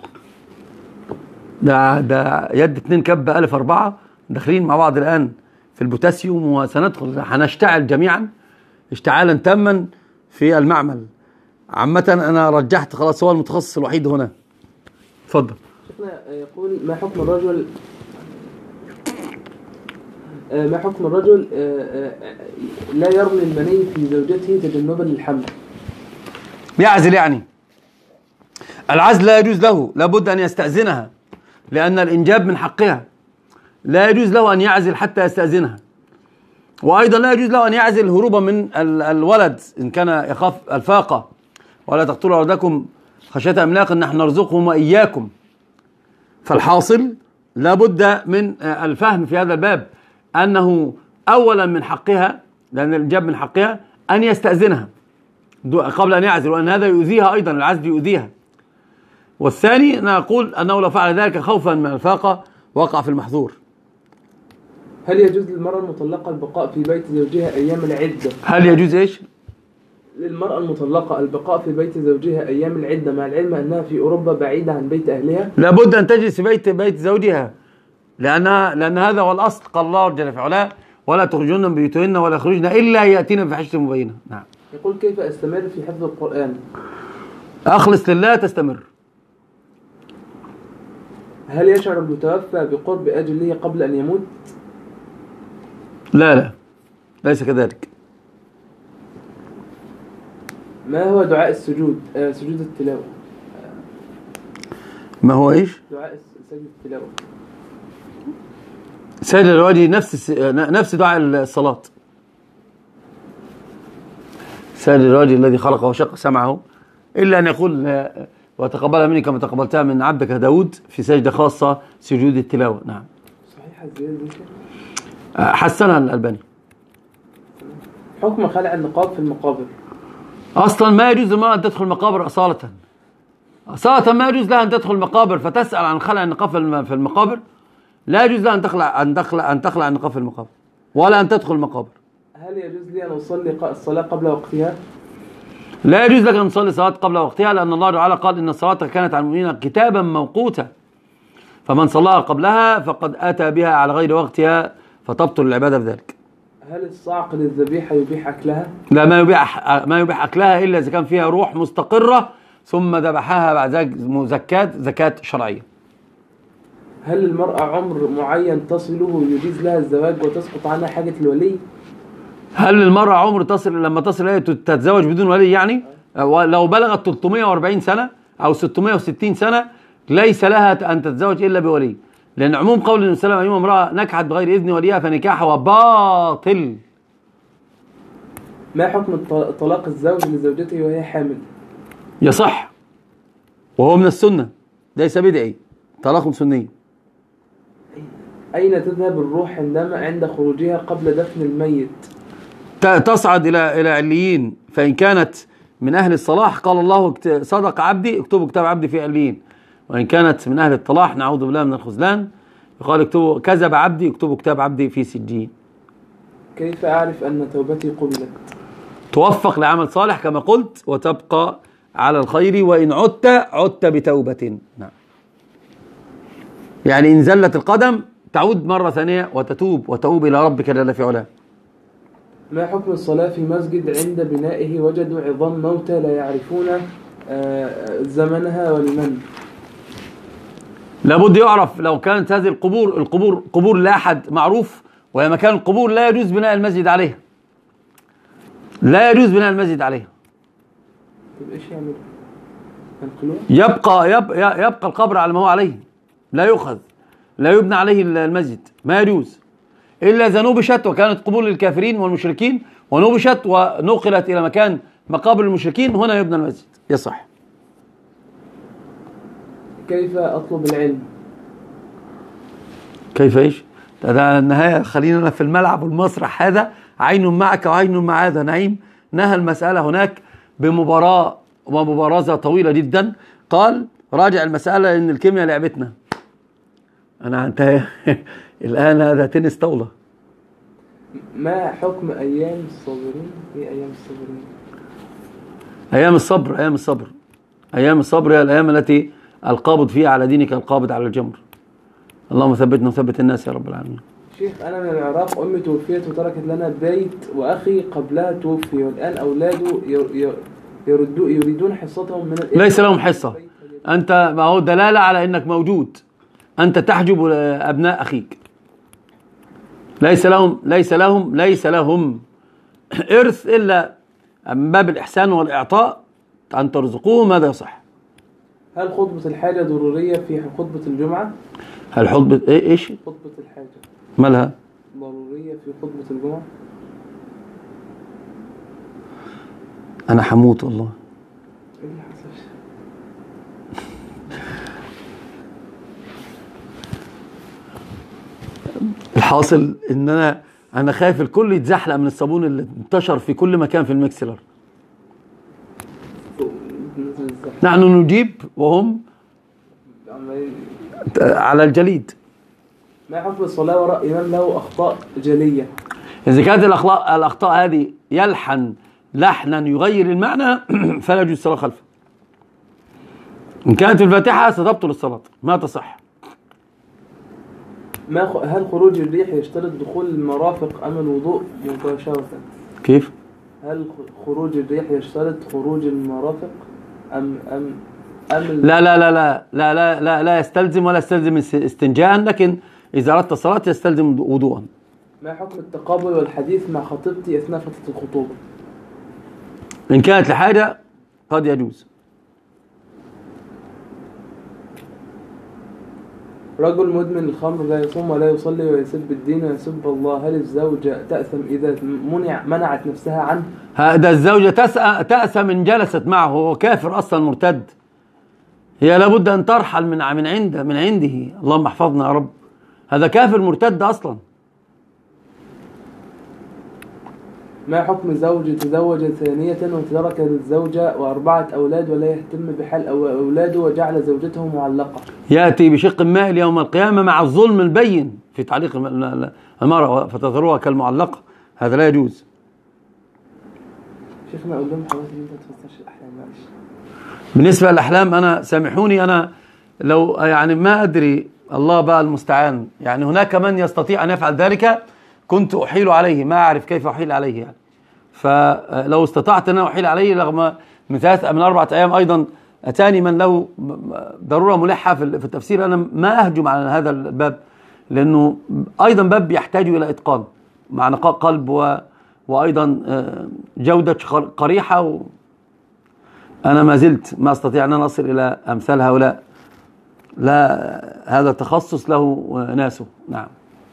ده ده يد اتنين كب الف اربعه داخلين مع بعض الان في البوتاسيوم، وسندخل هنشتعل جميعا اشتعالا تاما في المعمل. عامة أنا رجحت خلاص، هو المتخصص الوحيد هنا. اتفضل. شيخنا يقول ما حكم الرجل ما حكم الرجل لا يرمي المني في زوجته تجنبا للحمل؟ يعزل يعني. العزل لا يجوز له، لابد أن يستأذنها، لأن الإنجاب من حقها. لا يجوز له أن يعزل حتى يستأذنها، وأيضا لا يجوز له أن يعزل هروبا من الولد إن كان يخاف الفاقة. ولا تقتلوا أولادكم خشية إملاق نحن نرزقهم وإياكم. فالحاصل لابد من الفهم في هذا الباب أنه أولا من حقها، لأن الإنجاب من حقها، أن يستأذنها قبل أن يعزل، وأن هذا يؤذيها أيضا، العزل يؤذيها. والثاني نقول أنه لو فعل ذلك خوفا من الفاقة وقع في المحظور. هل يجوز للمرأة المطلقة البقاء في بيت زوجها أيام العدة؟ هل يجوز إيش؟ للمرأة المطلقة البقاء في بيت زوجها أيام العدة مع العلم أنها في أوروبا بعيدة عن بيت أهلها؟ لابد أن تجلس في بيت بيت زوجها، لأنها لأن هذا هو الأصل. قال الله جل في علاه: ولا تخرجن من بيوتهن ولا يخرجن إلا يأتين بفاحشة مبينة. نعم. يقول كيف أستمر في حفظ القرآن؟ أخلص لله تستمر. هل يشعر المتوفى بقرب أجله قبل أن يموت؟ لا لا، ليس كذلك. ما هو دعاء السجود؟ آه سجود التلاوة. ما هو إيش؟ دعاء سجود التلاوة. سجد الوجه نفس نفس دعاء الصلاة. سجد الوجه الذي خلقه وشق سمعه، إلا أن يقول: وتقبلها مني كما تقبلتها من عبدك داود، في سجدة خاصة سجود التلاوة. نعم. صحيح الزيادة دي؟ حسنها الألباني. حكم خلع النقاب في المقابر. أصلا ما يجوز للمرأة أن تدخل المقابر أصالة. أصالة ما يجوز لها أن تدخل المقابر فتسأل عن خلع النقاب في المقابر. لا يجوز لها أن تخلع أن تخلع أن تخلع النقاب في المقابر، ولا أن تدخل المقابر. هل يجوز لي أن أصلي الصلاة قبل وقتها؟ لا يجوز لك أن تصلي صلاة قبل وقتها، لأن الله تعالى قال: إن الصلاة كانت على المؤمنين كتابا موقوتا، فمن صلاها قبلها فقد أتى بها على غير وقتها فتبطل العبادة بذلك. هل الصعق للذبيحة يبيح أكلها؟ لا، ما يبيح ما يبيح أكلها إلا إذا كان فيها روح مستقرة ثم ذبحها بعد ذلك زكاة زكاة شرعية. هل المرأة عمر معين تصله يجيز لها الزواج وتسقط عنها حاجة الولي؟ هل المرأة عمر تصل لما تصل هي تتزوج بدون ولي يعني؟ لو بلغت ثلاثمائة وأربعين سنة أو ستمائة وستين سنة ليس لها أن تتزوج إلا بولي، لأن عموم قول النبي صلى الله عليه وسلم: أيما امرأة نكحت بغير إذن وليها فنكاحها باطل. ما حكم طلاق الزوج لزوجته وهي حامل؟ يصح، وهو من السنة، ليس بدعي، طلاق سني. أين تذهب الروح عندما عند خروجها قبل دفن الميت؟ تصعد إلى إلى عليين، فإن كانت من أهل الصلاح قال الله: صدق عبدي اكتبوا كتاب عبدي في عليين. وإن كانت من أهل الطلاح نعوذ بالله من الخذلان يقال: اكتبوا كذب عبدي اكتبوا كتاب عبدي في سجين. كيف أعرف أن توبتي قبلت؟ توفق لعمل صالح كما قلت، وتبقى على الخير، وإن عدت عدت بتوبة. نعم. يعني إن زلت القدم تعود مرة ثانية وتتوب وتوب إلى ربك جل في علاه. ما حكم الصلاة في مسجد عند بنائه وجدوا عظام موتى لا يعرفون زمنها ولمن؟ لابد يعرف. لو كانت هذه القبور القبور قبور لا أحد معروف، وهي مكان القبور لا يجوز بناء المسجد عليها، لا يجوز بناء المسجد عليها. طيب ايش يعمل؟ ينقلوه؟ يبقى يبقى يبقى القبر على ما هو عليه، لا يؤخذ، لا يبنى عليه المسجد، ما يجوز إلا إذا نبشت وكانت قبور للكافرين والمشركين، ونبشت ونقلت إلى مكان مقابر المشركين، هنا يبنى المسجد يصح. كيف أطلب العلم؟ كيف إيش؟ ده النهاية، خلينا في الملعب والمسرح، هذا عين معك وعين مع هذا نعيم. نهى المسألة هناك بمباراة ومبارزة طويلة جدا. قال: راجع المسألة إن الكيمياء لعبتنا. أنا أنت الآن هذا تنس طاولة. ما حكم أيام الصابرين؟ إيه أيام الصابرين؟ أيام الصبر، أيام الصبر أيام الصبر هي الأيام التي القابض فيها على دينك القابض على الجمر. اللهم ثبتنا وثبت الناس يا رب العالمين. شيخ أنا من العراق، أمي توفيت وتركت لنا بيت وأخي قبلها توفي، والآن أولاده يردو يريدون حصتهم من الإبل. ليس لهم حصة. أنت ما هو دلالة على أنك موجود، أنت تحجب أبناء أخيك. ليس لهم ليس لهم ليس لهم إرث إلا من باب الإحسان والإعطاء، أن ترزقوه ماذا يصح. هل خطبة الحاجة ضرورية في خطبة الجمعة؟ هل خطبة إيه إيش؟ خطبة الحاجة مالها؟ ضرورية في خطبة الجمعة؟ أنا حموت والله. إيه اللي حصل؟ الحاصل إن أنا أنا خايف الكل يتزحلق من الصابون اللي انتشر في كل مكان في الميكسلر. نحن نجيب وهم على الجليد. ما حكم الصلاة وراء إمام له أخطاء جلية؟ إذا كانت الأخطاء الأخطاء هذه يلحن لحنا يغير المعنى فلا يجوز الصلاة خلفه. إن كانت الفاتحة ستبطل الصلاة ما تصح. ما هل خروج الريح يشترط دخول المرافق أم الوضوء مباشرة؟ كيف؟ هل خروج الريح يشترط خروج المرافق أم أم أم لا لا لا لا لا لا لا, لا يستلزم ولا يستلزم استنجاء، لكن إذا أردت الصلاة يستلزم وضوءا. ما حكم التقابل والحديث مع خطيبتي أثناء فترة الخطوبة؟ إن كانت لحاجة قد يجوز. رجل مدمن الخمر لا يصوم ولا يصلي ويسب الدين ويسب الله، هل الزوجة تأثم إذا منع منعت نفسها عنه؟ هذا الزوجة تأثم إن جلست معه، هو كافر أصلا مرتد. هي لابد أن ترحل من من عنده من عنده اللهم احفظنا يا رب. هذا كافر مرتد أصلا. ما حكم زوج تزوج ثانية وترك الزوجة وأربعة أولاد ولا يهتم بحال أولاده وجعل زوجته معلقة؟ يأتي بشق مائل يوم القيامة مع الظلم البين في تعليق المرأة فتذروها كالمعلقة، هذا لا يجوز. شيخنا أقول لهم حوالي أنت تفسرش الأحلام معلش. بالنسبة للأحلام أنا سامحوني، أنا لو يعني ما أدري، الله بقى المستعان، يعني هناك من يستطيع أن يفعل ذلك كنت أحيل عليه، ما أعرف كيف أحيل عليه يعني. فلو استطعت أن أحيل عليه رغم من ثلاث من أربعة أيام أيضا أتاني من له ضرورة ملحة في التفسير، أنا ما أهجم على هذا الباب لأنه أيضا باب يحتاج إلى إتقان مع نقاء قلب و وأيضا جودة قريحة و أنا ما زلت ما أستطيع أن أصل إلى أمثال هؤلاء، لا هذا التخصص له ناسه. نعم.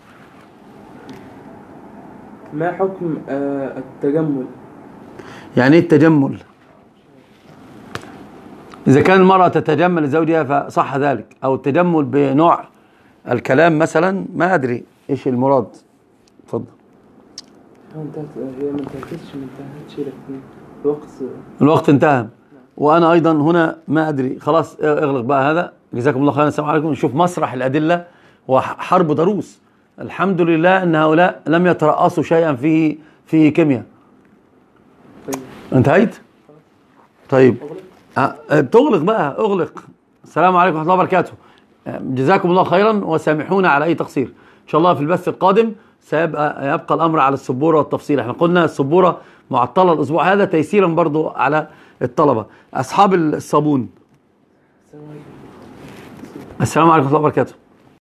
ما حكم التجمل؟ يعني ايه التجمل؟ إذا كان المرأة تتجمل لزوجها فصح ذلك، أو التجمل بنوع الكلام مثلا، ما أدري إيش المراد. اتفضل. هي ما انتهتش ما انتهتش لكن الوقت الوقت انتهى، وأنا أيضا هنا ما أدري. خلاص اغلق بقى هذا. جزاكم الله خيرا. السلام عليكم. نشوف مسرح الأدلة وحرب ضروس. الحمد لله أن هؤلاء لم يترأسوا شيئا فيه فيه كيمياء. طيب. انتهيت؟ طيب أه تغلق بقى، اغلق. السلام عليكم ورحمة الله وبركاته. جزاكم الله خيرا وسامحونا على أي تقصير. إن شاء الله في البث القادم سيبقى يبقى الأمر على السبورة والتفصيل. احنا قلنا السبورة معطلة الأسبوع هذا تيسيرا برضو على الطلبة. أصحاب الصابون، السلام عليكم ورحمة الله وبركاته.